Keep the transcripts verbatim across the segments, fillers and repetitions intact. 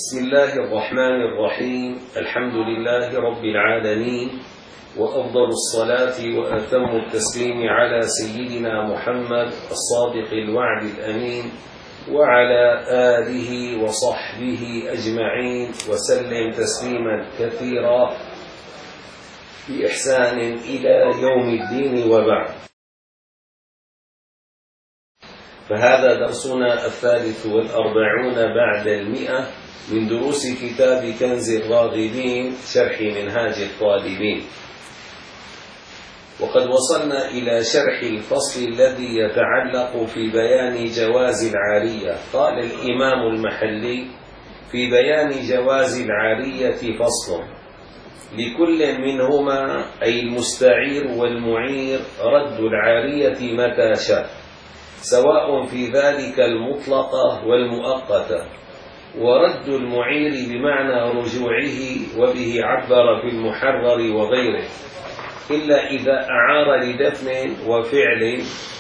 بسم الله الرحمن الرحيم. الحمد لله رب العالمين، وأفضل الصلاة وأتم التسليم على سيدنا محمد الصادق الوعد الأمين وعلى آله وصحبه أجمعين وسلم تسليما كثيرا بإحسان إلى يوم الدين، وبعد. فهذا درسنا الثالث والأربعون بعد المئة من دروس كتاب كنز الراغبين شرح منهاج الطالبين، وقد وصلنا إلى شرح الفصل الذي يتعلق في بيان جواز العارية. قال الإمام المحلي: في بيان جواز العارية فصل: لكل منهما أي المستعير والمعير رد العارية متى شاء، سواء في ذلك المطلقة والمؤقتة. ورد المعير بمعنى رجوعه، وبه عبر في المحرر وغيره، إلا إذا أعار لدفن وفعل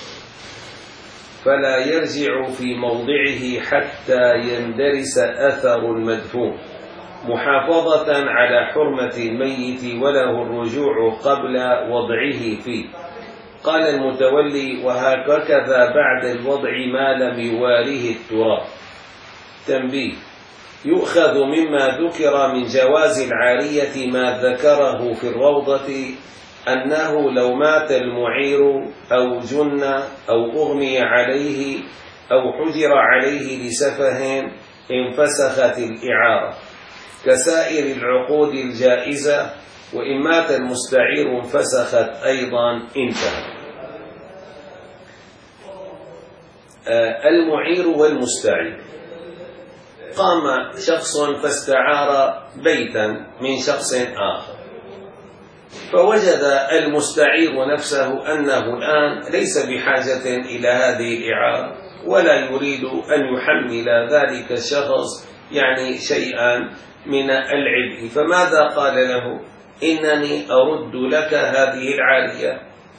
فلا يرجع في موضعه حتى يندرس أثر المدفون، محافظة على حرمة الميت وله الرجوع قبل وضعه فيه. قال المتولي: وهكذا بعد الوضع ما لم يواره التراب. تنبيه: يؤخذ مما ذكر من جواز العارية ما ذكره في الروضة، أنه لو مات المعير أو جن أو أغمي عليه أو حجر عليه لسفه انفسخت الإعارة كسائر العقود الجائزة، وإن مات المستعير انفسخت أيضا. انتهى. آه المعير والمستعير: قام شخص فاستعار بيتا من شخص آخر، فوجد المستعير نفسه أنه الآن ليس بحاجة إلى هذه الإعارة، ولا يريد أن يحمل ذلك الشخص يعني شيئا من العبء، فماذا قال له؟ إنني أرد لك هذه العارية.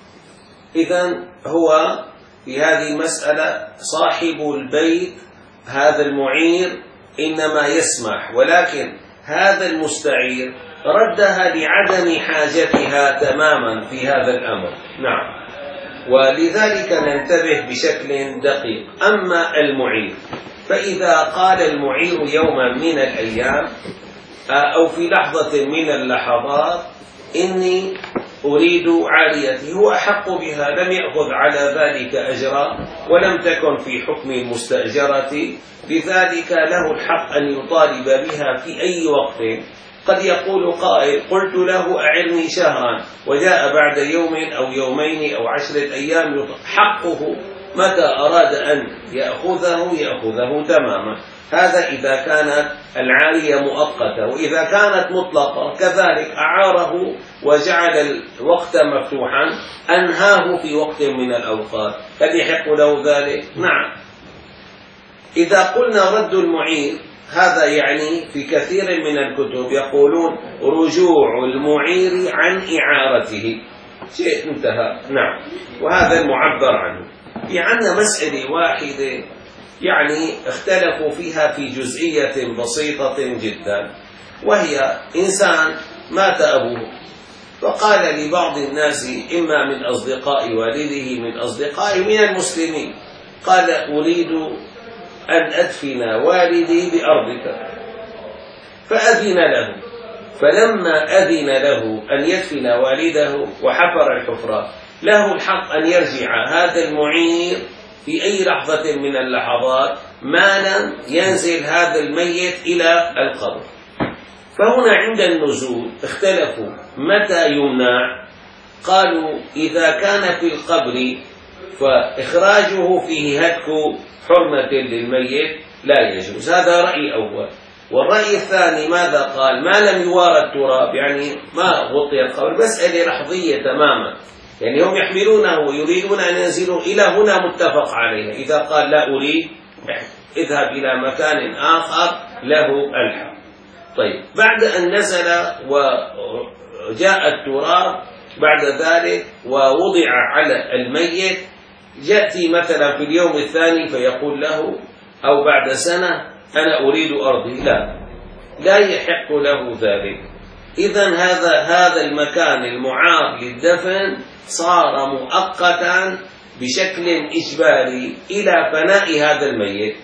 إذن هو في هذه المسألة صاحب البيت هذا المعير إنما يسمح، ولكن هذا المستعير ردها لعدم حاجتها تماما في هذا الأمر. نعم، ولذلك ننتبه بشكل دقيق. أما المعير، فإذا قال المعير يوما من الأيام أو في لحظة من اللحظات: إني أريد عاريتي، هو أحق بها، لم يأخذ على ذلك أجرا ولم تكن في حكم المستأجرة، لذلك له الحق أن يطالب بها في أي وقت. قد يقول قائل: قلت له أعرني شهرا، وجاء بعد يوم أو يومين أو عشرة أيام، حقه متى أراد أن يأخذه يأخذه تماما. هذا إذا كانت العارية مؤقتة، وإذا كانت مطلقة كذلك أعاره وجعل الوقت مفتوحا أنهاه في وقت من الأوقات، هل يحق له ذلك؟ نعم. إذا قلنا رد المعير، هذا يعني في كثير من الكتب يقولون رجوع المعير عن إعارته، شيء انتهى. نعم، وهذا المعبر عنه. في عندنا مسألة واحدة يعني اختلفوا فيها في جزئية بسيطة جدا، وهي إنسان مات أبوه، فقال لبعض الناس إما من أصدقاء والده من أصدقاء من المسلمين، قال: أريد أن أدفن والدي بأرضك، فأذن له. فلما أذن له أن يدفن والده وحفر الحفرة، له الحق أن يرجع هذا المعير في أي لحظة من اللحظات ما لم ينزل هذا الميت إلى القبر. فهنا عند النزول اختلفوا متى يمنع. قالوا: إذا كان في القبر فإخراجه فيه هتك حرمة للميت لا يجوز، هذا رأي أول. والرأي الثاني ماذا قال؟ ما لم يوارى التراب، يعني ما غطي القبر، مسألة لحظية تماما، يعني هم يحملونه ويريدون أن ينزلوا إلى هنا متفق عليه. إذا قال لا أريد، اذهب إلى مكان آخر، له الحق. طيب، بعد أن نزل وجاء التراب بعد ذلك ووضع على الميت، يأتي مثلا في اليوم الثاني فيقول له، أو بعد سنة: أنا أريد أرضي. لا، لا يحق له ذلك. إذن هذا هذا المكان المعار للدفن صار مؤقتا بشكل إجباري إلى فناء هذا الميت.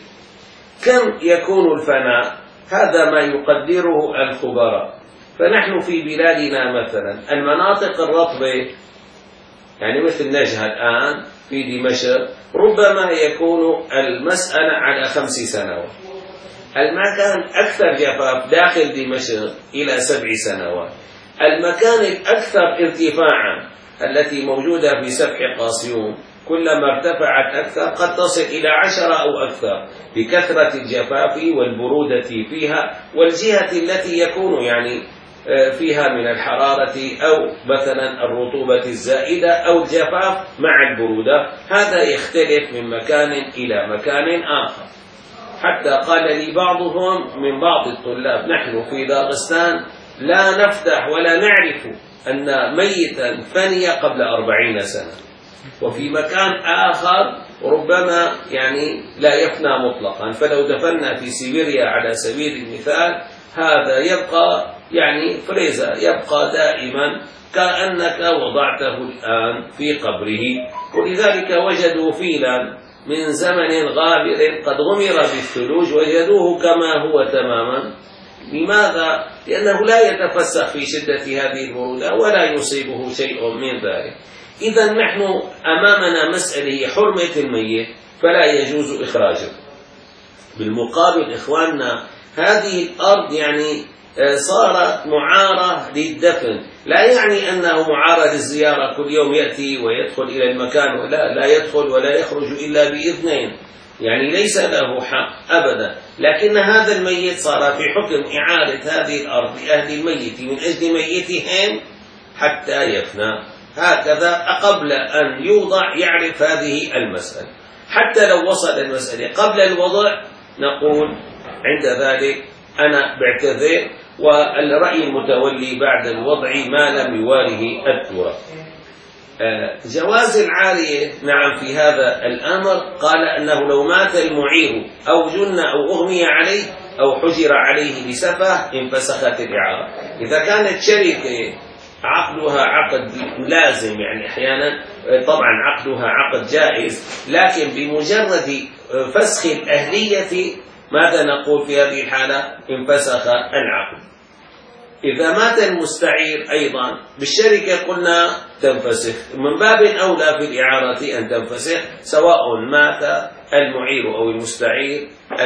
كم يكون الفناء؟ هذا ما يقدره الخبراء. فنحن في بلادنا مثلا المناطق الرطبة، يعني مثل نجهة الآن في دمشق، ربما يكون المسألة على خمس سنوات. المكان أكثر جفاف داخل دمشق إلى سبع سنوات. المكان الأكثر ارتفاعا التي موجودة في سفح قاسيون كلما ارتفعت أكثر قد تصل إلى عشرة أو أكثر بكثرة الجفاف والبرودة فيها والجهة التي يكون يعني فيها من الحرارة أو مثلا الرطوبة الزائدة أو الجفاف مع البرودة. هذا يختلف من مكان إلى مكان آخر. حتى قال لي بعضهم من بعض الطلاب: نحن في داغستان لا نفتح ولا نعرف أن ميتا فني قبل أربعين سنة، وفي مكان آخر ربما يعني لا يفنى مطلقا. فلو دفنا في سيبيريا على سبيل المثال هذا يبقى يعني فريزر، يبقى دائما كأنك وضعته الآن في قبره. ولذلك وجدوا فيلا من زمن غابر قد غمر بالثلوج وجدوه كما هو تماما. لماذا؟ لأنه لا يتفسخ في شدة هذه البرودة ولا يصيبه شيء من ذلك. إذا نحن أمامنا مسألة حرمة الميت فلا يجوز إخراجه. بالمقابل إخواننا هذه الأرض يعني صارت معارة للدفن، لا يعني أنه معارة للزيارة، كل يوم يأتي ويدخل إلى المكان ولا لا يدخل ولا يخرج إلا بإذنين، يعني ليس له حق أبدا. لكن هذا الميت صار في حكم إعارة هذه الأرض لأهل الميت من أجل ميتهم حتى يفنى. هكذا قبل أن يوضع يعرف هذه المسألة. حتى لو وصل المسألة قبل الوضع نقول عند ذلك أنا بعتذر، والرأي المتولي بعد الوضع ما لم يواره التراب. جواز العارية نعم في هذا الأمر قال أنه لو مات المعير أو جن أو أغمي عليه أو حجر عليه بسفه انفسخت الإعارة. إذا كانت شركة عقدها عقد لازم، يعني أحيانا طبعا عقدها عقد جائز، لكن بمجرد فسخ الأهلية ماذا نقول في هذه الحالة؟ انفسخ العقد. إذا مات المستعير أيضا بالشركة قلنا تنفسخ، من باب أولى في الإعارة أن تنفسخ سواء مات المعير أو المستعير،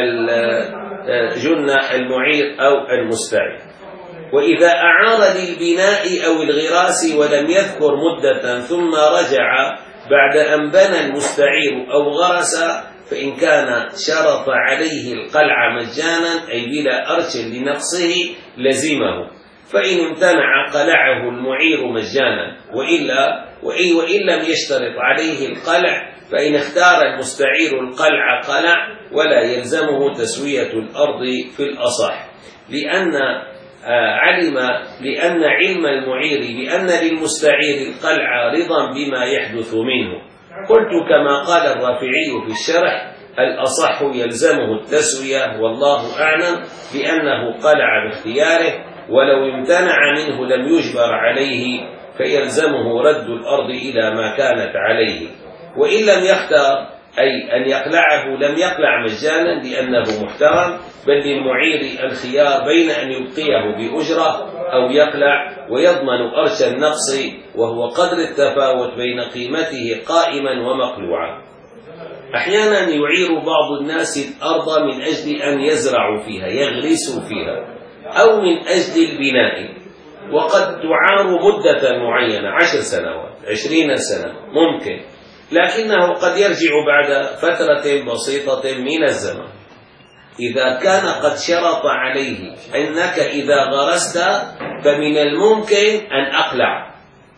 جن المعير أو المستعير. وإذا أعار للبناء أو الغراس ولم يذكر مدة ثم رجع بعد أن بنى المستعير أو غرس فإن كان شرط عليه القلع مجانا أي بلا أرش لنقصه لزمه، فإن امتنع قلعه المعير مجانا، وإلا وإن, وإن لم يشترط عليه القلع فإن اختار المستعير القلع قلع ولا يلزمه تسوية الأرض في الأصح، لأن علم لأن علم المعير بأن للمستعير القلع رضا بما يحدث منه. قلت كما قال الرافعي في الشرح: الأصح يلزمه التسوية والله أعلم بأنه قلع باختياره، ولو امتنع منه لم يجبر عليه فيلزمه رد الأرض إلى ما كانت عليه. وإن لم يختار أي أن يقلعه لم يقلع مجانا لأنه محترم، بل للمعير الخيار بين أن يبقيه بأجرة أو يقلع ويضمن أرش النقص وهو قدر التفاوت بين قيمته قائما ومقلوعا. أحيانا يعير بعض الناس الأرض من أجل أن يزرعوا فيها يغرسوا فيها أو من أجل البناء، وقد تعار مدة معينة عشر سنوات عشرين سنة ممكن، لكنه قد يرجع بعد فترة بسيطة من الزمن. إذا كان قد شرط عليه أنك إذا غرست فمن الممكن أن أقلع،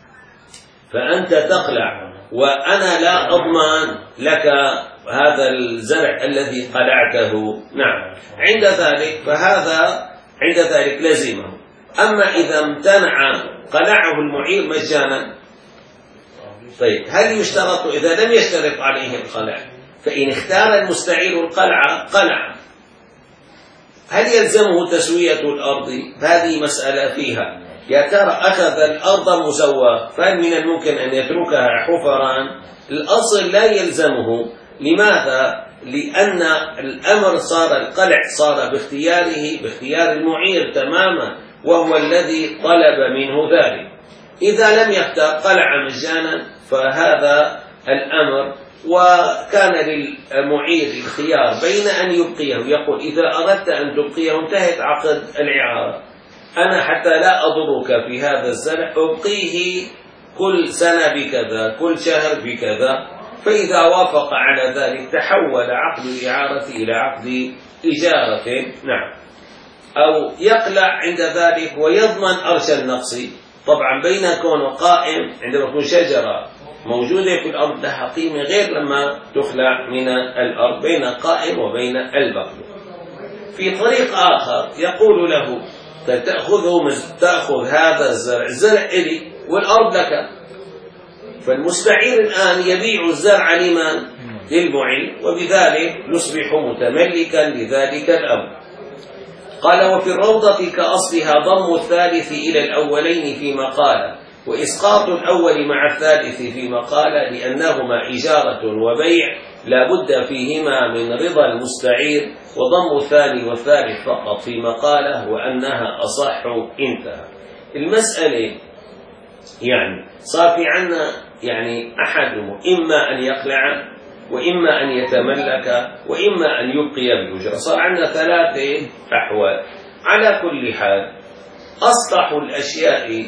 فأنت تقلع وأنا لا أضمن لك هذا الزرع الذي قلعته، نعم، عند ذلك فهذا عند ذلك لزمه. أما إذا امتنع قلعه المعير مجانا، طيب هل يشترط؟ إذا لم يشترط عليه القلع فإن اختار المستعير القلع قلع، هل يلزمه تسوية الأرض؟ هذه مسألة فيها، يا ترى أخذ الأرض مسواة فهل من الممكن أن يتركها حفرا؟ الأصل لا يلزمه. لماذا؟ لأن الأمر صار، القلع صار باختياره، باختيار المعير تماما، وهو الذي طلب منه ذلك. إذا لم يختار قلع مجانا فهذا الأمر، وكان للمعير الخيار بين أن يبقيه، يقول إذا أردت أن تبقيه انتهت عقد الإعارة، أنا حتى لا أضرك في هذا الزرع أبقيه كل سنة بكذا، كل شهر بكذا، فإذا وافق على ذلك تحول عقد الإعارة إلى عقد إجارة. نعم. أو يقلع عند ذلك ويضمن أرش النقص. طبعا بين كونه قائم، عندما تكون شجرة موجودة في الأرض لها قيمة غير لما تخلع من الأرض، بين قائم وبين البقر. في طريق آخر يقول له تأخذه تأخذ هذا الزرع، الزرع إلي والأرض لك، فالمستعير الآن يبيع الزرع لمن؟ للمعير، وبذلك يصبح متملكا لذلك الأمر. قال وفي الروضة كأصلها ضم الثالث إلى الأولين فيما قال، وإسقاط الأول مع الثالث فيما قال، لأنهما إجارة وبيع لا بد فيهما من رضا المستعير، وضم الثاني والثالث فقط فيما قاله وأنها أصح. انتهى. المسألة يعني صار في عنا يعني أحدهم إما أن يقلع، وإما أن يتملك، وإما أن يبقي بالأجرة. صار عندنا ثلاثة أحوال. على كل حال أصلح الأشياء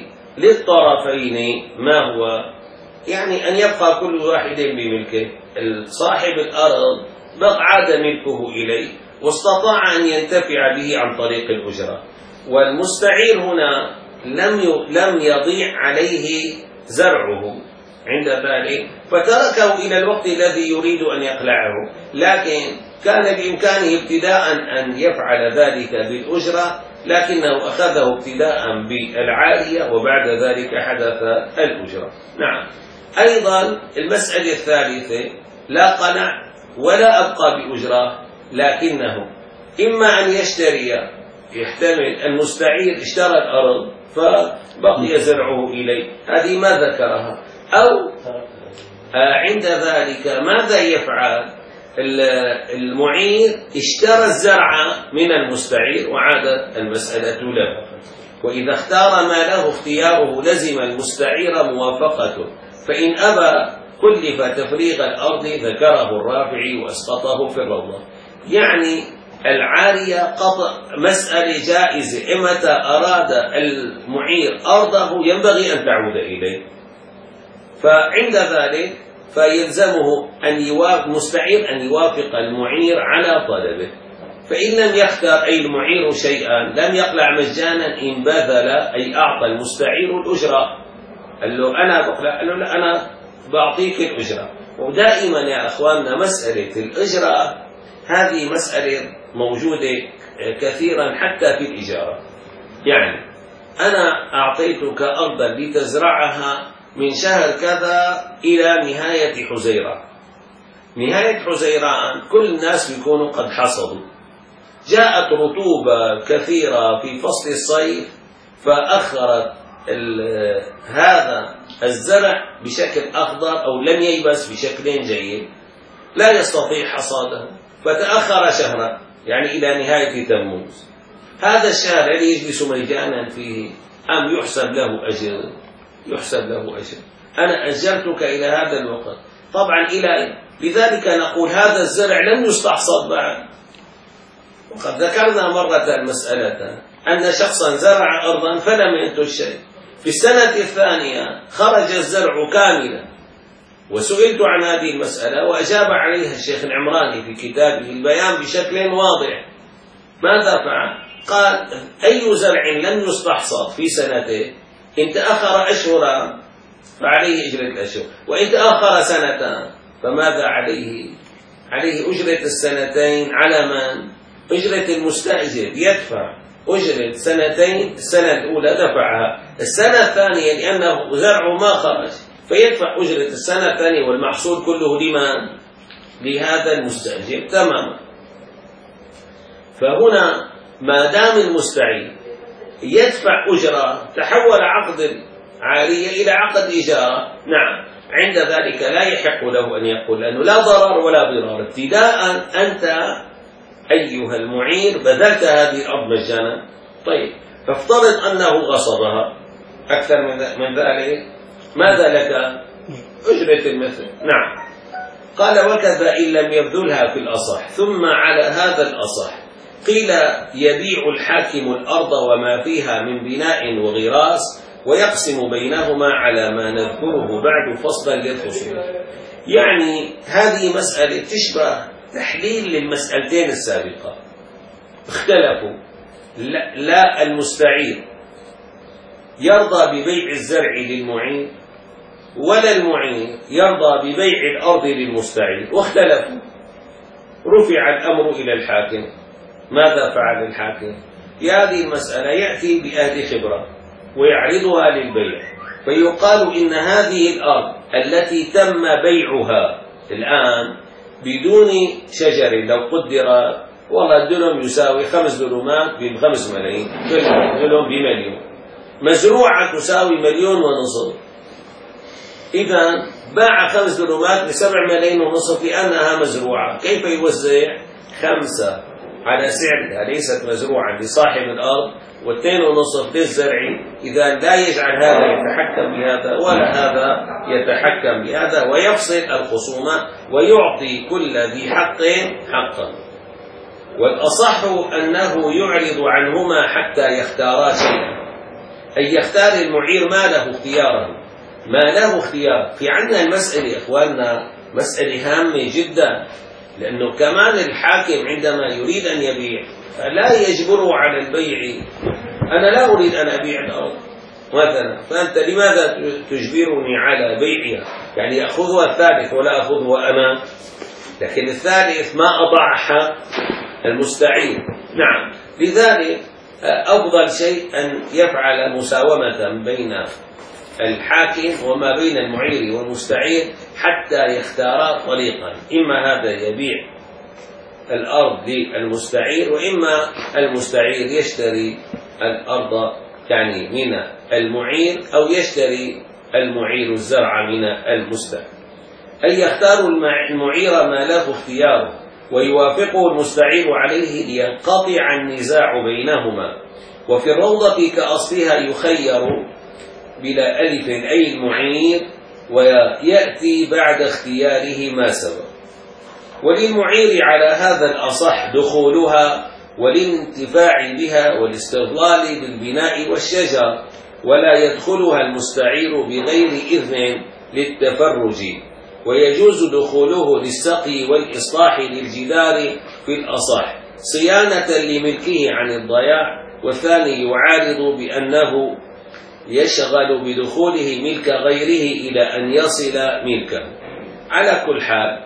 للطرفين ما هو؟ يعني أن يبقى كل واحد بملكه. صاحب الأرض بقى عاد ملكه إليه واستطاع أن ينتفع به عن طريق الأجرة، والمستعير هنا لم لم يضيع عليه زرعه عند ذلك فتركه إلى الوقت الذي يريد أن يقلعه، لكن كان بإمكانه ابتداء أن يفعل ذلك بالأجرة، لكنه أخذه ابتداء بالعارية وبعد ذلك حدث الأجرة. نعم. أيضا المسألة الثالثة لا قلع ولا أبقى بأجرة، لكنه إما أن يشتري، يحتمل المستعير اشترى الأرض فبقي زرعه إليه، هذه ما ذكرها، أو عند ذلك ماذا يفعل؟ المعير اشترى الزرع من المستعير وعادت المسألة له، وإذا اختار ما له اختياره لزم المستعير موافقته، فإن أبى كلف تفريغ الأرض ذكره الرافعي وأسقطه في الروضة. يعني العارية قطع مسألة جائزة، متى أراد المعير أرضه ينبغي أن تعود إليه، فعند ذلك فيلزمه أن يوافق مستعير أن يوافق المعير على طلبه، فإن لم يختار أي المعير شيئا لم يقلع مجانا إن بذل، أي أعطى المستعير الأجرة، قال له أنا بقلع، قال له لا أنا بعطيك الأجرة. ودائما يا أخواننا مسألة الأجرة هذه مسألة موجودة كثيرا حتى في الإجارة. يعني أنا أعطيتك أرضا لتزرعها من شهر كذا إلى نهاية حزيران، نهاية حزيران كل الناس بيكونوا قد حصدوا، جاءت رطوبة كثيرة في فصل الصيف فأخرت هذا الزرع بشكل أخضر أو لم ييبس بشكل جيد لا يستطيع حصاده، فتأخر شهرا يعني إلى نهاية تموز. هذا الشهر الذي يجلس مجانا فيه أم يحسب له أجر؟ يحسب له أجر. أنا أجرتك إلى هذا الوقت، طبعا إلى لذلك نقول هذا الزرع لم يستحصد بعد. وقد ذكرنا مرة المسألة أن شخصا زرع أرضا فلم ينتج شيء، في السنة الثانية خرج الزرع كاملا، وسئلت عن هذه المسألة وأجاب عليها الشيخ العمراني في كتابه البيان بشكل واضح. ماذا فعل؟ قال أي زرع لم يستحصد في سنته إن تأخر أشهرا فعليه أجرة الأشهر، وإن تأخر سنة فماذا عليه؟ عليه أجرة السنتين. على من؟ أجرة المستأجر، يدفع أجرة سنتين، السنة الأولى دفعها، السنة الثانية لأنه زرعه ما خرج فيدفع أجرة السنة الثانية، والمحصول كله لمن؟ لهذا المستأجر تماما. فهنا ما دام المستعير يدفع أجرة تحول عقد العارية إلى عقد إيجار، نعم، عند ذلك لا يحق له أن يقول، لأنه لا ضرر ولا ضرار. ابتداء أنت أيها المعير بذلت هذه الأرض مجانا، طيب فافترض أنه غصبها أكثر من ذلك، ماذا لك؟ أجرة المثل، نعم. قال وكذا إن لم يبذلها في الأصح. ثم على هذا الأصح قيل يبيع الحاكم الأرض وما فيها من بناء وغراس ويقسم بينهما على ما نذكره بعد فصلا للفصول. يعني هذه مسألة تشبه تحليل للمسألتين السابقة. اختلفوا، لا, لا المستعير يرضى ببيع الزرع للمعير ولا المعير يرضى ببيع الأرض للمستعير، واختلفوا. رفع الأمر إلى الحاكم. ماذا فعل الحاكم؟ في هذه المسألة يأتي بأهل خبرة ويعرضها للبيع، فيقال إن هذه الأرض التي تم بيعها الآن بدون شجر، لو قدر والله الدلم يساوي خمس دلمات بخمس ملايين، كل دلم بمليون، مزروعة تساوي مليون ونصف، إذا باع خمس دلمات بسبع ملايين ونصف لأنها مزروعة. كيف يوزع؟ خمسة على سعرها ليست مزروعة لصاحب الأرض واثنين ونصف للزرع. إذا لا يجعل هذا يتحكم بهذا ولا هذا يتحكم بهذا، ويفصل الخصومة ويعطي كل ذي حق حقا. والأصح أنه يعرض عنهما حتى يختارا شيئا، أي يختار المعير ما له اختياره، ما له اختيار. في عندنا المسألة إخواننا مسألة هامة جدا، لأنه كمان الحاكم عندما يريد أن يبيع فلا يجبره على البيع. أنا لا أريد أن أبيع الأرض مثلا، فأنت لماذا تجبرني على بيعها؟ يعني يأخذها الثالث ولا أخذها أنا، لكن الثالث ما أضع حق المستعير. نعم، لذلك أفضل شيء أن يفعل مساومة بين الحاكم وما بين المعير والمستعير حتى يختارا طريقا، إما هذا يبيع الأرض للمستعير وإما المستعير يشتري الأرض يعني من المعير، أو يشتري المعير الزرع من المستعير. أي يختار المعير ما له اختياره ويوافقه المستعير عليه لينقطع النزاع بينهما. وفي الروضة كأصلها يخير بلا ألف أي المعير، ويأتي بعد اختياره ما سبق. وللمعير على هذا الأصح دخولها والانتفاع بها والاستظلال بالبناء والشجر، ولا يدخلها المستعير بغير إذن للتفرج، ويجوز دخوله للسقي والإصلاح للجدار في الأصح صيانة لملكه عن الضياع. والثاني يعارض بأنه يشغل بدخوله ملك غيره إلى أن يصل ملكه. على كل حال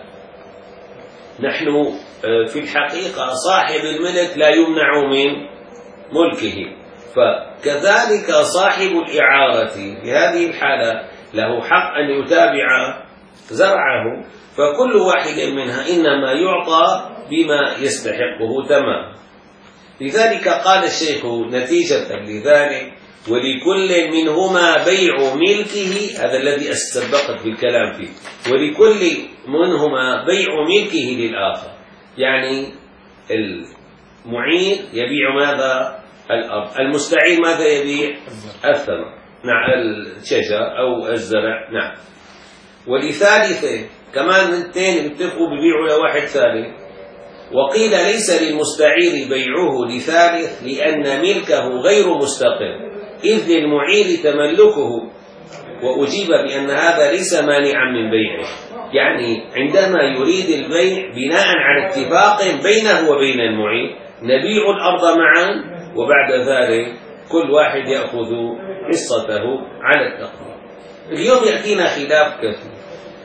نحن في الحقيقة صاحب الملك لا يمنع من ملكه، فكذلك صاحب الإعارة في هذه الحالة له حق أن يتابع زرعه، فكل واحد منها إنما يعطى بما يستحقه تمام. لذلك قال الشيخ نتيجة لذلك ولكل منهما بيع ملكه، هذا الذي سبقت بالكلام فيه، ولكل منهما بيع ملكه للآخر. يعني المعير يبيع ماذا؟ الأرض، المستعير ماذا يبيع؟ الثمر، نعم، الشجر أو الزرع، نعم. ولثالثه كمان اثنين اتفقوا ببيعوا لواحد ثالث، وقيل ليس للمستعير بيعه لثالث لأن ملكه غير مستقل، إذ للمعير تملكه، وأجيب بأن هذا ليس مانعا من بيعه. يعني عندما يريد البيع بناء على اتفاق بينه وبين المعير نبيع الأرض معا، وبعد ذلك كل واحد يأخذ حصته على التقدير. اليوم يأتينا خلاف كثير.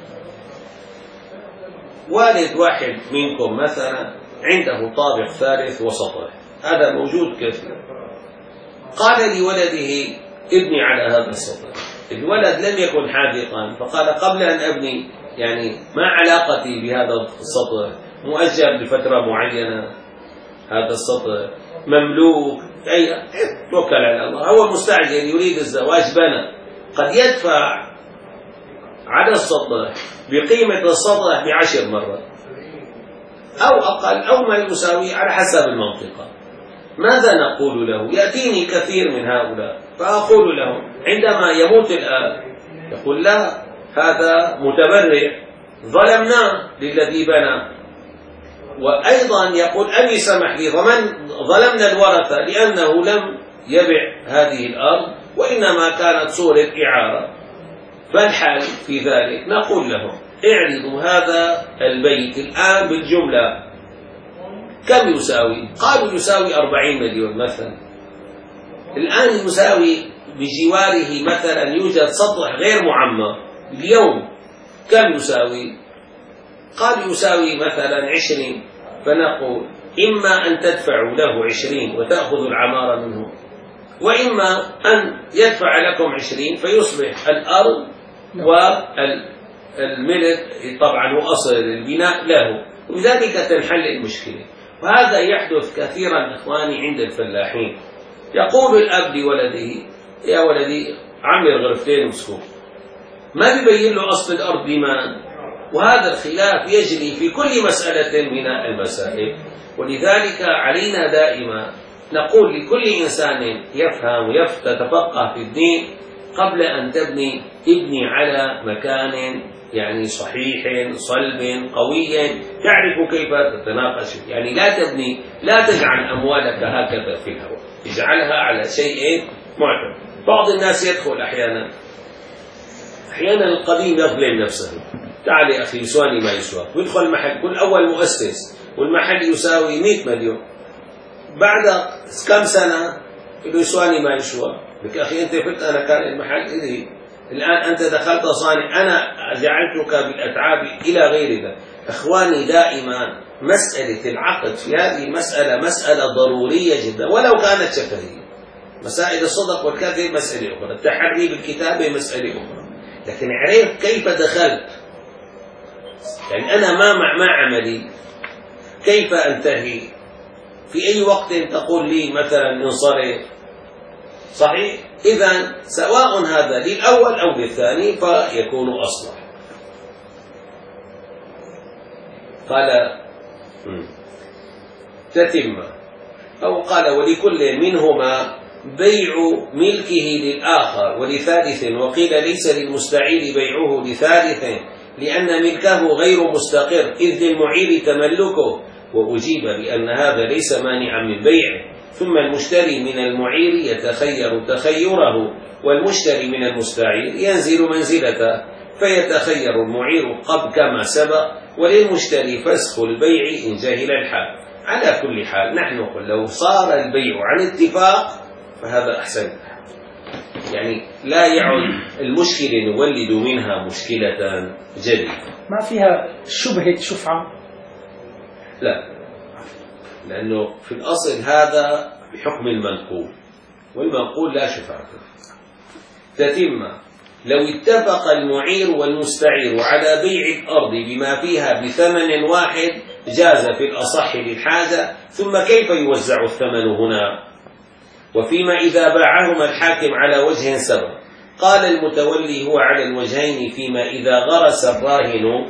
والد واحد منكم مثلا عنده طابق ثالث وسطح، هذا موجود كثير، قال لولده ابني على هذا السطح. الولد لم يكن حاذقا فقال قبل أن أبني يعني ما علاقتي بهذا السطح، مؤجل لفترة معينة هذا السطح، مملوك، أي توكل على الله. هو مستعجل يريد الزواج بنى، قد يدفع على السطح بقيمة السطح بعشر مرات أو أقل أو ما يساوي على حسب المنطقة. ماذا نقول له؟ يأتيني كثير من هؤلاء فأقول له عندما يموت الآب يقول لا، هذا متبرع ظلمناه للذي بنى. وأيضا يقول أبي سمح لي، ضمن ظلمنا الورثة لأنه لم يبع هذه الأرض وإنما كانت صورة إعارة. فالحال في ذلك نقول لهم اعرضوا هذا البيت الآن بالجملة كم يساوي؟ قالوا يساوي أربعين مليون مثلا. الآن يساوي بجواره مثلا يوجد سطح غير معمر اليوم كم يساوي؟ قال يساوي مثلا عشرين. فنقول إما أن تدفعوا له عشرين وتأخذوا العمارة منه، وإما أن يدفع لكم عشرين فيصبح الأرض والملك طبعا وأصل البناء له، وبذلك تنحل المشكلة. وهذا يحدث كثيرا إخواني عند الفلاحين. يقول الأب لولده يا ولدي عمر غرفتين وسكوت، ما بيبين له أصل الأرض بما. وهذا الخلاف يجري في كل مسألة من المسائل. ولذلك علينا دائما نقول لكل إنسان يفهم ويتفقه في الدين قبل أن تبني ابني على مكان يعني صحيح صلب قوي تعرف كيف تتناقش. يعني لا تبني، لا تجعل أموالك هكذا في الهواء، اجعلها على شيء معتمد. بعض الناس يدخل أحيانا أحيانا القديم يظلم نفسه، تعال يا أخي يسواني ما يسوى، ويدخل المحل كل أول مؤسس والمحل يساوي مئة مليون، بعد كم سنة يقول يسواني ما يسوى. لك أخي أنت فت أنا كان المحل إذي، الآن أنت دخلت صانع، أنا جعلتك بالأتعاب إلى غير ذلك. إخواني دائما مسألة العقد في هذه المسألة مسألة ضرورية جدا ولو كانت شفهية. مسائل الصدق والكذب مسألة أخرى، التحري بالكتابة مسألة أخرى، لكن عرفت كيف دخلت. يعني أنا ما مع ما عملي كيف أنتهي؟ في أي وقت تقول لي مثلا انصرف، صحيح؟ إذن سواء هذا للأول أو للثاني فيكون أصلح. قال تتم أو قال ولكل منهما بيع ملكه للآخر ولثالث، وقيل ليس للمستعير بيعه لثالث لأن ملكه غير مستقر إذ للمعير تملكه، وأجيب بأن هذا ليس مانعا من بيعه. ثم المشتري من المعير يتخير تخيره، والمشتري من المستعير ينزل منزلته، فيتخير المعير قبل كما سبق، وللمشتري فسخ البيع إن جهل الحال. على كل حال نحن نقول لو صار البيع عن اتفاق فهذا أحسن، يعني لا يعد المشكلة نولد منها مشكلة جديدة. ما فيها شبهة شفعة؟ لا، لأنه في الأصل هذا بحكم المنقول، والمنقول لا شفعة. تتم لو اتفق المعير والمستعير على بيع الأرض بما فيها بثمن واحد جاز في الأصح للحاجة، ثم كيف يوزع الثمن هنا؟ وفيما إذا باعهما الحاكم على وجه سبق. قال المتولي هو على الوجهين فيما إذا غرس الراهن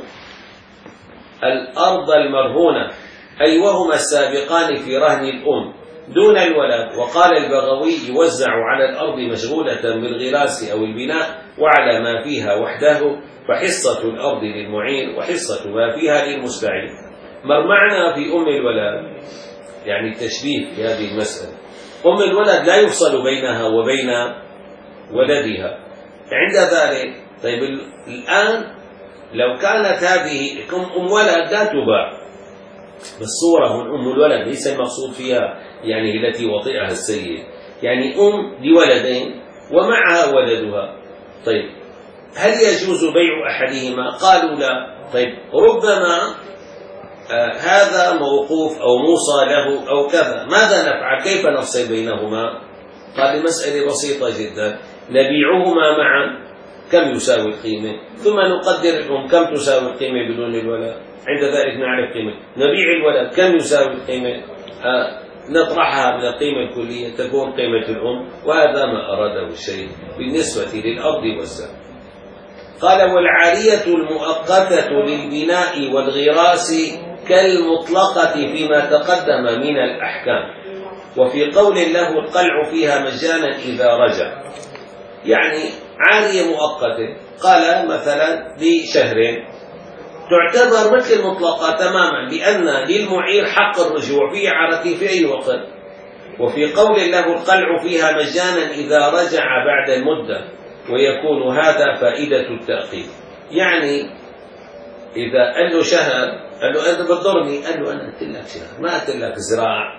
الأرض المرهونة، أي وهما السابقان في رهن الأم دون الولد. وقال البغوي يوزع على الأرض مشغولة بالغراس أو البناء وعلى ما فيها وحده، فحصة الأرض للمعين وحصة ما فيها للمستعين. مرمعنا في أم الولد، يعني التشبيه في هذه المسألة. أم الولد لا يفصل بينها وبين ولدها عند ذلك. طيب الآن لو كانت هذه أم ولد لا تباع بالصورة من أم الولد، ليس المقصود فيها يعني التي وطئها السيد، يعني أم لولدين ومعها ولدها. طيب هل يجوز بيع أحدهما؟ قالوا لا. طيب ربما آه هذا موقوف أو موصى له أو كذا، ماذا نفعل؟ كيف نفصل بينهما؟ قال المسألة بسيطة جدا، نبيعهما معا كم يساوي القيمة، ثم نقدر الأم كم تساوي القيمة بدون الولد، عند ذلك نعرف قيمة. نبيع الولد كم يساوي القيمة، آه نطرحها من القيمة الكلية تكون قيمة الأم، وهذا ما أراده الشيخ بالنسبة للأرض والزرع. قال: والعارية المؤقتة للبناء والغراس كالمطلقة فيما تقدم من الأحكام، وفي قول له القلع فيها مجانا إذا رجع، يعني عارية مؤقتة قال مثلا لشهر تعتبر مثل المطلقة تماما، لأن للمعير حق الرجوع في إعارته في أي وقت. وفي قول له القلع فيها مجانا إذا رجع بعد المدة، ويكون هذا فائدة التأخير. يعني إذا قال له شهر قال له أنت بتضرني، قال له أنا قلت لك شهر ما قلت لك زراعة.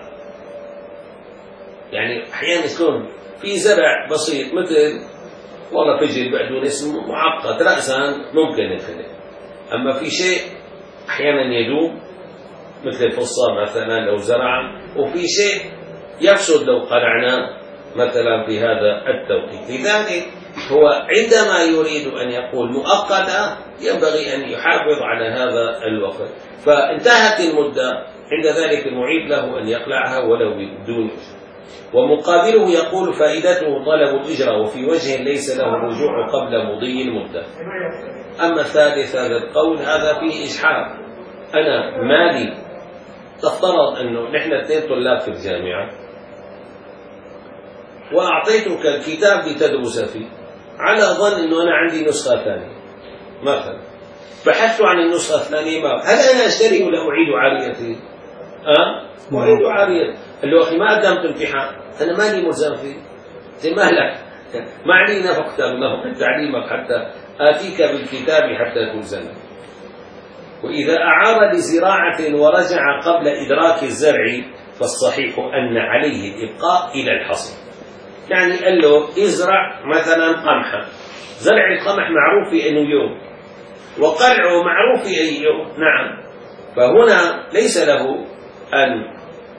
يعني أحيانا يكون في زرع بسيط مثل والله فجل بقدونس معقد رأسا ممكن يخلق، أما في شيء أحيانا يدوم مثل الفصة مثلا لو زرع، وفي شيء يفسد لو قلعناه مثلا في هذا التوقيت. لذلك هو عندما يريد أن يقول مؤقتة ينبغي أن يحافظ على هذا الوقت، فانتهت المدة عند ذلك المعيد له أن يقلعها ولو بدون أجرة. ومقابله يقول فائدته طلب الأجرة، وفي وجه ليس له رجوع قبل مضي المدة. أما الثالث هذا القول هذا فيه إجحاف. أنا مالي تفترض أنه نحن اثنين طلاب في الجامعة وأعطيتك الكتاب لتدرس فيه على ظن أنه أنا عندي نسخة ثانية مثلا، بحثت عن النسخة الثانية، ما هل أنا أشتري ولا أعيد عاريتي؟ أه؟ أعيد عاريتي. قال له أخي ما قدمت امتحان، أنا مالي ملزم فيه، أنت مالك، ما علي نفقتك له من تعليمك حتى آتيك بالكتاب حتى تلزم. وإذا أعار لزراعة ورجع قبل إدراك الزرع فالصحيح أن عليه الإبقاء إلى الحصد. يعني قال له ازرع مثلا قمحا، زرع القمح معروف في أنه يوم، وقلعه معروف في أي يوم، نعم، فهنا ليس له أن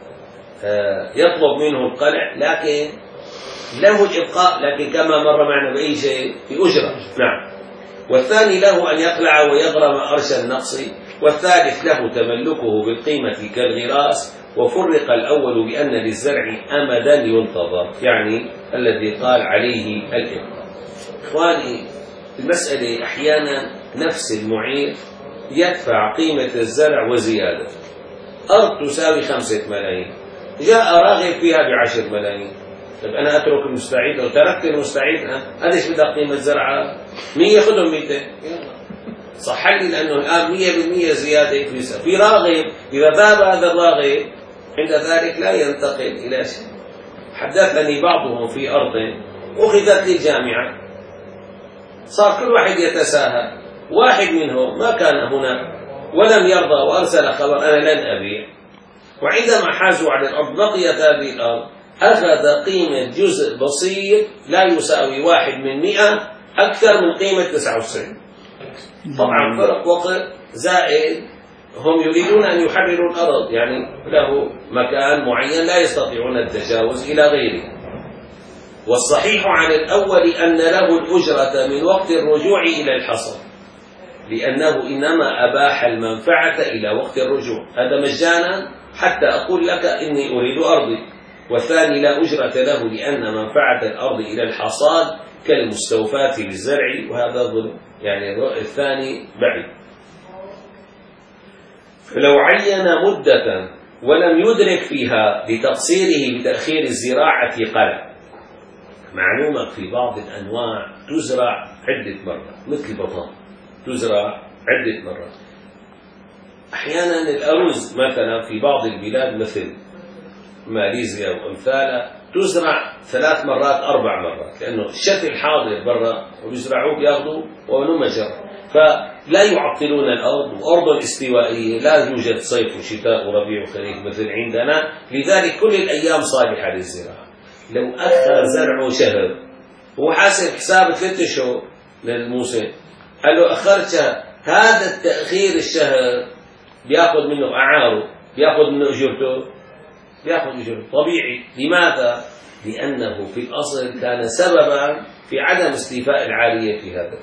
يطلب منه القلع، لكن له الإبقاء، لكن كما مر معنا بأي شيء في أجرة، نعم. والثاني له أن يقلع ويغرم أرش النقص، والثالث له تملكه بالقيمة كالغراس. وفرق الأول بأن للزرع أمدا ينتظر، يعني الذي قال عليه الإبقاء. إخواني المسألة أحيانا نفس المعير يدفع قيمة الزرع وزيادة. أرض تساوي خمسة ملايين جاء راغب فيها بعشر ملايين، طيب أنا أترك المستعيد، لو تركت المستعيد أنا إيش بدك قيمة زرعة؟ مية خذهم ميتين، صح لي، لأنه الآن مية بالمية زيادة في في راغب. إذا ذهب هذا الراغب عند ذلك لا ينتقل إلى شيء. حدثني بعضهم في أرض أخذت للجامعة، صار كل واحد يتساهل، واحد منهم ما كان هنا ولم يرضى وأرسل خبر أنا لن أبيع، وعندما حازوا على الأرض بقيت هذه الأرض أخذ قيمة جزء بسيط لا يساوي واحد من مئة أكثر من قيمة تسعة وتسعين. طبعا فرق وقت زائد، هم يريدون أن يحرروا الأرض، يعني له مكان معين لا يستطيعون التجاوز إلى غيره. والصحيح عن الأول أن له الأجرة من وقت الرجوع إلى الحصر، لأنه إنما أباح المنفعة إلى وقت الرجوع، هذا مجانا حتى أقول لك إني أريد أرضي. والثاني لا أجرة له لأن منفعة الأرض إلى الحصاد كالمستوفاة للزرع، وهذا ظلم، يعني الثاني بعيد. فلو عين مدة ولم يدرك فيها لتقصيره بتأخير الزراعة قلع. معلومة في بعض الأنواع تزرع عدة مرات، مثل البطاطا تزرع عدة مرات. أحيانا الأرز مثلا في بعض البلاد مثل ماليزيا وأمثالها تزرع ثلاث مرات أربع مرات، لأنه الشتل حاضر برا ويزرعوه بياخذوا ونمجر، فلا يعطلون الأرض، وأرض استوائية لا يوجد صيف وشتاء وربيع وخريف مثل عندنا، لذلك كل الأيام صالحة للزراعة. لو أخر زرعه شهر وحاسب حساب ثلاثة شهور للموسم، قال له أخرت شهر، هذا التأخير الشهر بياخذ منه أعاره، بياخذ منه أجرته، بياخذ أجرته طبيعي. لماذا؟ لأنه في الأصل كان سببا في عدم استيفاء العارية في هذا.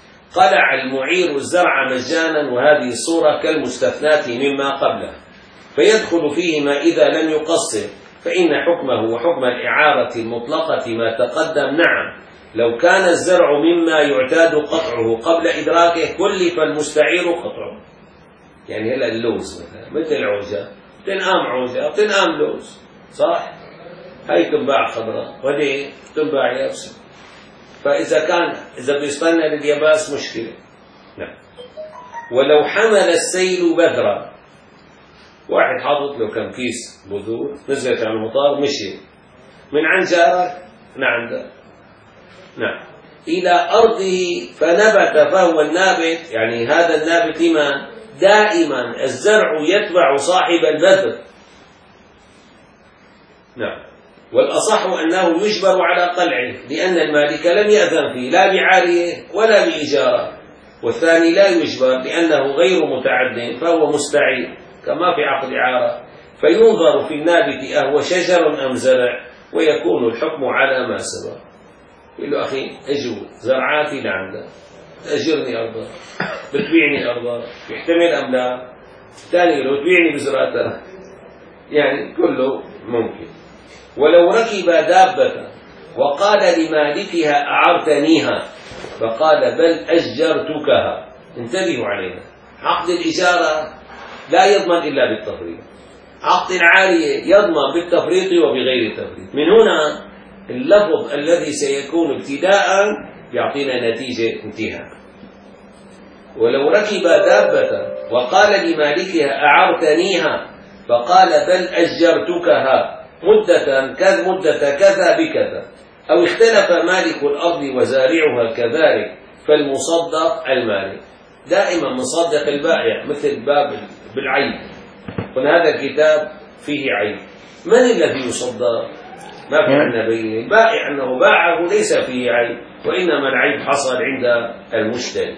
قلع المعير الزرع مجانا، وهذه الصورة كالمستثناة مما قبله. فيدخل فيهما إذا لم يقصر، فإن حكمه وحكم الإعارة المطلقة ما تقدم. نعم، لو كان الزرع مما يعتاد قطعه قبل إدراكه كلف المستعير قطعه. يعني هلا اللوز مثلا مثل عوجة، تنقام عوجة تنقام لوز، صح؟ هاي تنباع خضراء ودي تنباع يابسة. فإذا كان إذا بيستنى لليابس مشكلة. نعم. ولو حمل السيل بذرة، واحد حاطط له كم كيس بذور، نزلت على المطار مشي من عند جارك نعم نعم إلى أرضه فنبت، فهو النابت، يعني هذا النابت لمن؟ دائما الزرع يتبع صاحب البذر. نعم. والأصح أنه يجبر على قلعه، لأن المالك لم يأذن فيه لا بعارية ولا بإجارة. والثاني لا يجبر لأنه غير متعد، فهو مستعير كما في عقد إعارة. فينظر في النابت أهو شجر أم زرع، ويكون الحكم على ما سبق. يقول له أخي أجو زرعاتي لعندك، تأجرني أرضا، بتبيعني أرضا، يحتمل أم لا؟ ثاني لو تبيعني بزرعتها، يعني كله ممكن. ولو ركب دابة وقال لمالكها أعرتنيها، فقال بل أجرتكها، انتبهوا علينا. عقد الإجارة لا يضمن إلا بالتفريط، عقد العارية يضمن بالتفريط وبغير تفريط. من هنا اللفظ الذي سيكون ابتداء يعطينا نتيجة انتهاء. ولو ركب دابة وقال لمالكها أعرتنيها، فقال بل أجرتكها مدة كذا مدة كذا بكذا، أو اختلف مالك الأرض وزارعها كذلك، فالمصدق المالك. دائما مصدق البائع، مثل باب بالعيب، قلنا هذا الكتاب فيه عيب، من الذي يصدق؟ ما في عندنا بينه، البائع أنه باعه ليس فيه عيب، وإنما العيب حصل عند المشتري.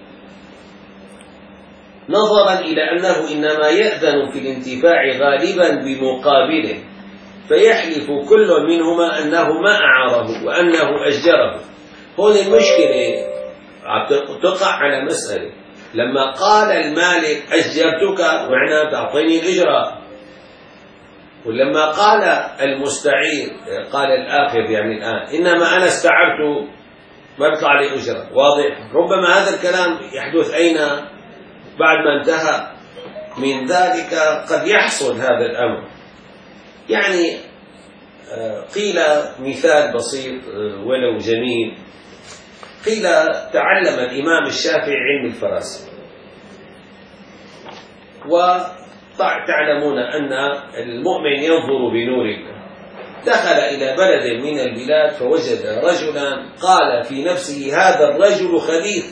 نظرا إلى أنه إنما يأذن في الانتفاع غالبا بمقابله، فيحلف كل منهما أنه ما أعاره وأنه أجره. هون المشكلة تقع على مسألة، لما قال المالك أجرتك معناه تعطيني الإجرة، ولما قال المستعير قال الآخر يعني الآن إنما أنا استعرت ما بيطلع لي أجرة. واضح؟ ربما هذا الكلام يحدث أين؟ بعد ما انتهى من ذلك قد يحصل هذا الأمر. يعني قيل مثال بسيط ولو جميل، قيل تعلم الإمام الشافعي علم الفراسة، وتعلمون أن المؤمن ينظر بنور الله. دخل إلى بلد من البلاد فوجد رجلا قال في نفسه هذا الرجل خبيث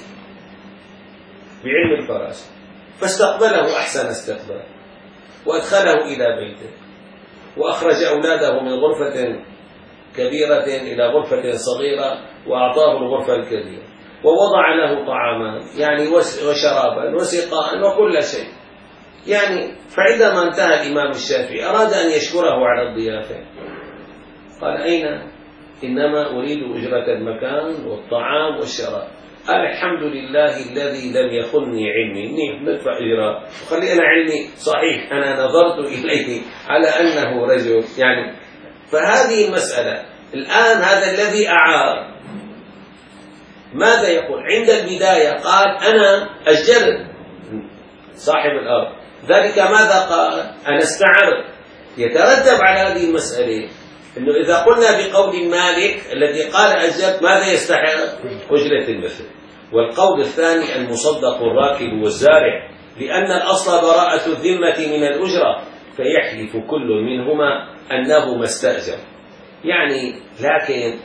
بعلم الفراسة، فاستقبله أحسن استقبال وأدخله إلى بيته، وأخرج أولاده من غرفة كبيرة إلى غرفة صغيرة، وأعطاه الغرفة الكبيرة، ووضع له طعاما يعني وشرابا وسقاء وكل شيء. يعني فعندما انتهى الإمام الشافعي أراد أن يشكره على الضيافة، قال أين؟ إنما أريد أجرة المكان والطعام والشراب. قال الحمد لله الذي لم يخني علمي، إني ندفع إجراء وخلي أنا علمي صحيح، أنا نظرت إليه على أنه رجل. يعني فهذه المسألة الآن هذا الذي أعار ماذا يقول؟ عند البداية قال أنا أجرت صاحب الأرض، ذلك ماذا قال؟ أنا استعرت. يترتب على هذه المسألة أنه إذا قلنا بقول المالك الذي قال أجرت ماذا يستحق؟ أجرة المثل. والقول الثاني المصدق الراكب والزارع، لأن الأصل براءة الذمة من الأجرة، فيحلف كل منهما أنه ما استأجر. يعني لكن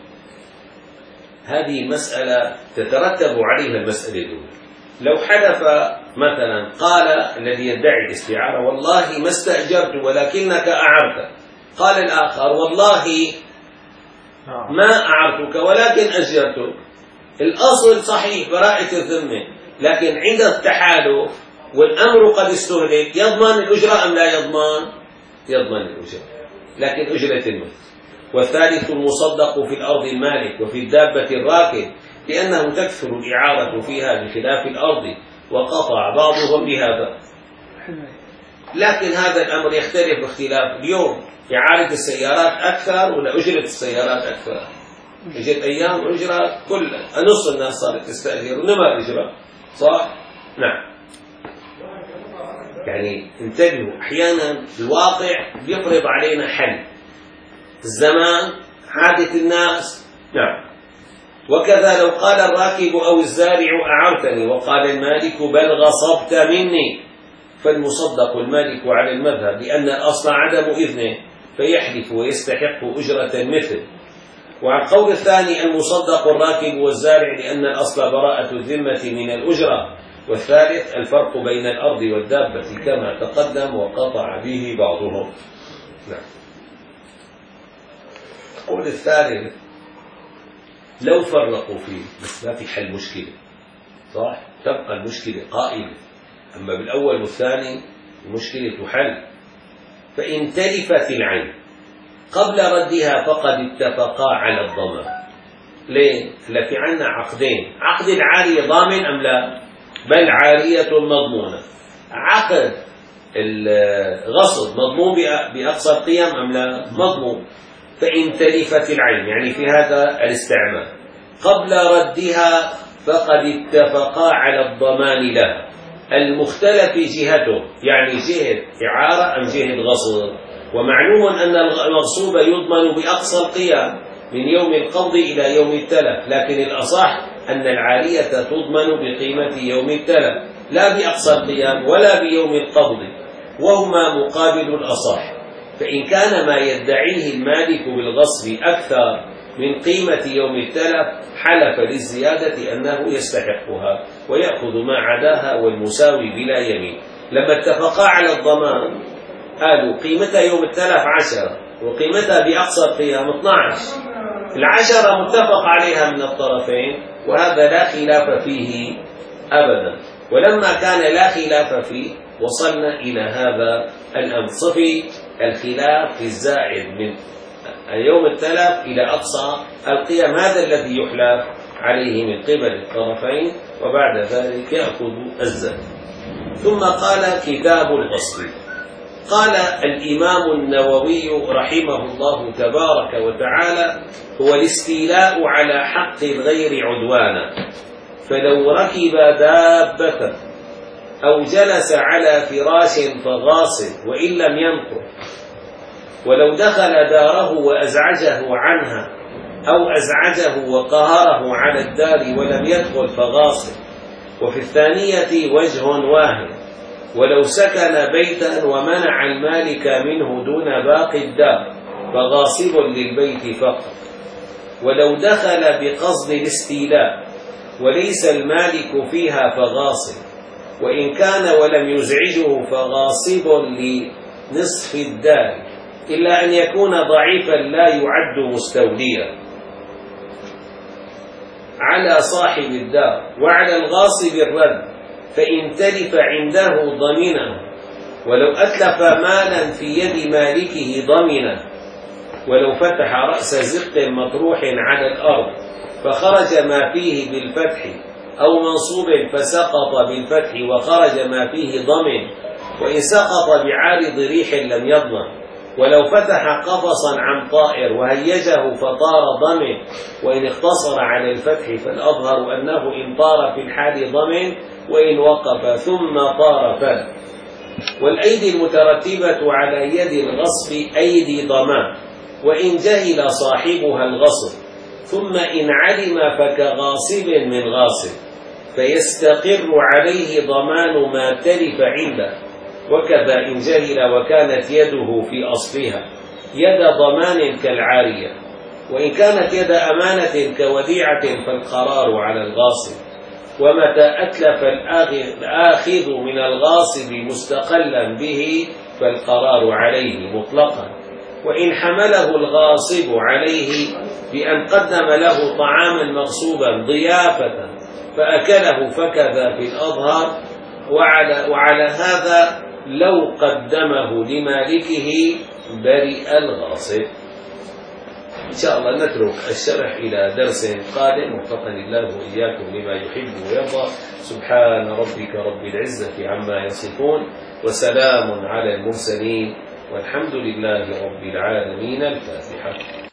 هذه مسألة تترتب عليها المسألة الأولى. لو حدث مثلا قال الذي يدعي الاستعارة والله ما استأجرت ولكنك أعرت، قال الآخر والله ما أعرتك ولكن أجرتك، الأصل صحيح براءة الذمة، لكن عند التحالف والأمر قد استهلك يضمن الأجرة أم لا يضمن؟ يضمن الأجرة، لكن أجرة المثل. والثالث المصدق في الأرض المالك وفي الدابة الراكب، لأنه تكثر الإعارة فيها بخلاف الأرض، وقطع بعضهم بهذا. لكن هذا الأمر يختلف باختلاف اليوم. إعارة السيارات أكثر ولا أجرة السيارات أكثر؟ إجت أيام أجرة كل نص الناس صارت تستأجر ونما أجرة، صح؟ نعم. يعني انتبهوا، أحيانا الواقع بيفرض علينا حل، الزمان، عادة الناس. نعم. وكذا لو قال الراكب أو الزارع أعرتني وقال المالك بل غصبت مني، فالمصدق المالك على المذهب لأن الأصل عدم إذنه فيحلف ويستحق أجرة المثل. وعن قول الثاني المصدق الراكب والزارع لأن الأصل براءة الذمة من الأجرة. والثالث الفرق بين الأرض والدابة كما تقدم وقطع به بعضهم. نعم. القول الثالث لو فرقوا فيه بس ما في حل مشكلة، صح؟ تبقى المشكلة قائمة. أما بالأول والثاني المشكلة تحل. فإن تلفت العين قبل ردها فقد اتفقا على الضمان. ليه؟ هلا في عنا عقدين، عقد العارية ضامن أم لا؟ بل عارية مضمونة. عقد الغصب مضمون بأقصى القيم أم لا؟ مضمون. فإن تلفت العين يعني في هذا الاستعمال قبل ردها فقد اتفقا على الضمان لها. المختلف جهته يعني جهة إعارة أم جهة غصب. ومعلوم أن المغصوب يضمن بأقصى القيم من يوم القبض إلى يوم التلف، لكن الأصح أن العارية تضمن بقيمة يوم التلف لا بأقصى القيم ولا بيوم القبض، وهما مقابل الأصح. فإن كان ما يدعيه المالك بالغصب أكثر من قيمة يوم التلف حلف للزيادة أنه يستحقها ويأخذ ما عداها والمساوي بلا يمين. لما اتفقا على الضمان قالوا قيمتها يوم التلف عشرة وقيمتها بأقصى القيم اثني عشر، العشرة متفق عليها من الطرفين وهذا لا خلاف فيه أبدا. ولما كان لا خلاف فيه وصلنا إلى هذا الأمر، صفي الخلاف في الزائد من يوم التلف إلى أقصى القيم، هذا الذي يحلف عليه من قبل الطرفين وبعد ذلك يأخذ الزاد. ثم قال كتاب الغصب. قال الإمام النووي رحمه الله تبارك وتعالى هو الاستيلاء على حق الغير عدوانا. فلو ركب دابة أو جلس على فراش فغاصب وإن لم ينطق، ولو دخل داره وأزعجه عنها أو أزعجه وقهره على الدار ولم يدخل فغاصب. وفي الثانية وجه واحد، ولو سكن بيتا ومنع المالك منه دون باقي الدار فغاصب للبيت فقط. ولو دخل بقصد الاستيلاء وليس المالك فيها فغاصب، وإن كان ولم يزعجه فغاصب لنصف الدار إلا أن يكون ضعيفا لا يعد مستوليا على صاحب الدار. وعلى الغاصب الرد، فإن تلف عنده ضمنه، ولو أتلف مالا في يد مالكه ضمنه. ولو فتح رأس زق مطروح على الأرض فخرج ما فيه بالفتح أو منصوب فسقط بالفتح وخرج ما فيه ضمن، وإن سقط بعارض ريح لم يضمن. ولو فتح قفصا عن طائر وهيجه فطار ضمن، وإن اقتصر على الفتح فالأظهر أنه إن طار في الحال ضمن وإن وقف ثم طار فل. والأيدي المترتبة على يد الغصب أيدي ضمان، وإن جهل صاحبها الغصب ثم إن علم فكغاصب من غاصب، فيستقر عليه ضمان ما تلف عنده. وكذا إن جهل وكانت يده في أصلها يد ضمان كالعارية، وإن كانت يد أمانة كوديعة فالقرار على الغاصب. ومتى أتلف الآخذ من الغاصب مستقلا به فالقرار عليه مطلقا. وإن حمله الغاصب عليه بأن قدم له طعاما مغصوبا ضيافة فأكله فكذا في الأظهر. وعلى, وعلى هذا لو قدمه لمالكه برئ الغاصب. إن شاء الله نترك الشرح إلى درس قادم، وفقني الله وإياكم لما يحب ويرضى. سبحان ربك رب العزة عما يصفون، وسلام على المرسلين، والحمد لله رب العالمين. الفاتحة.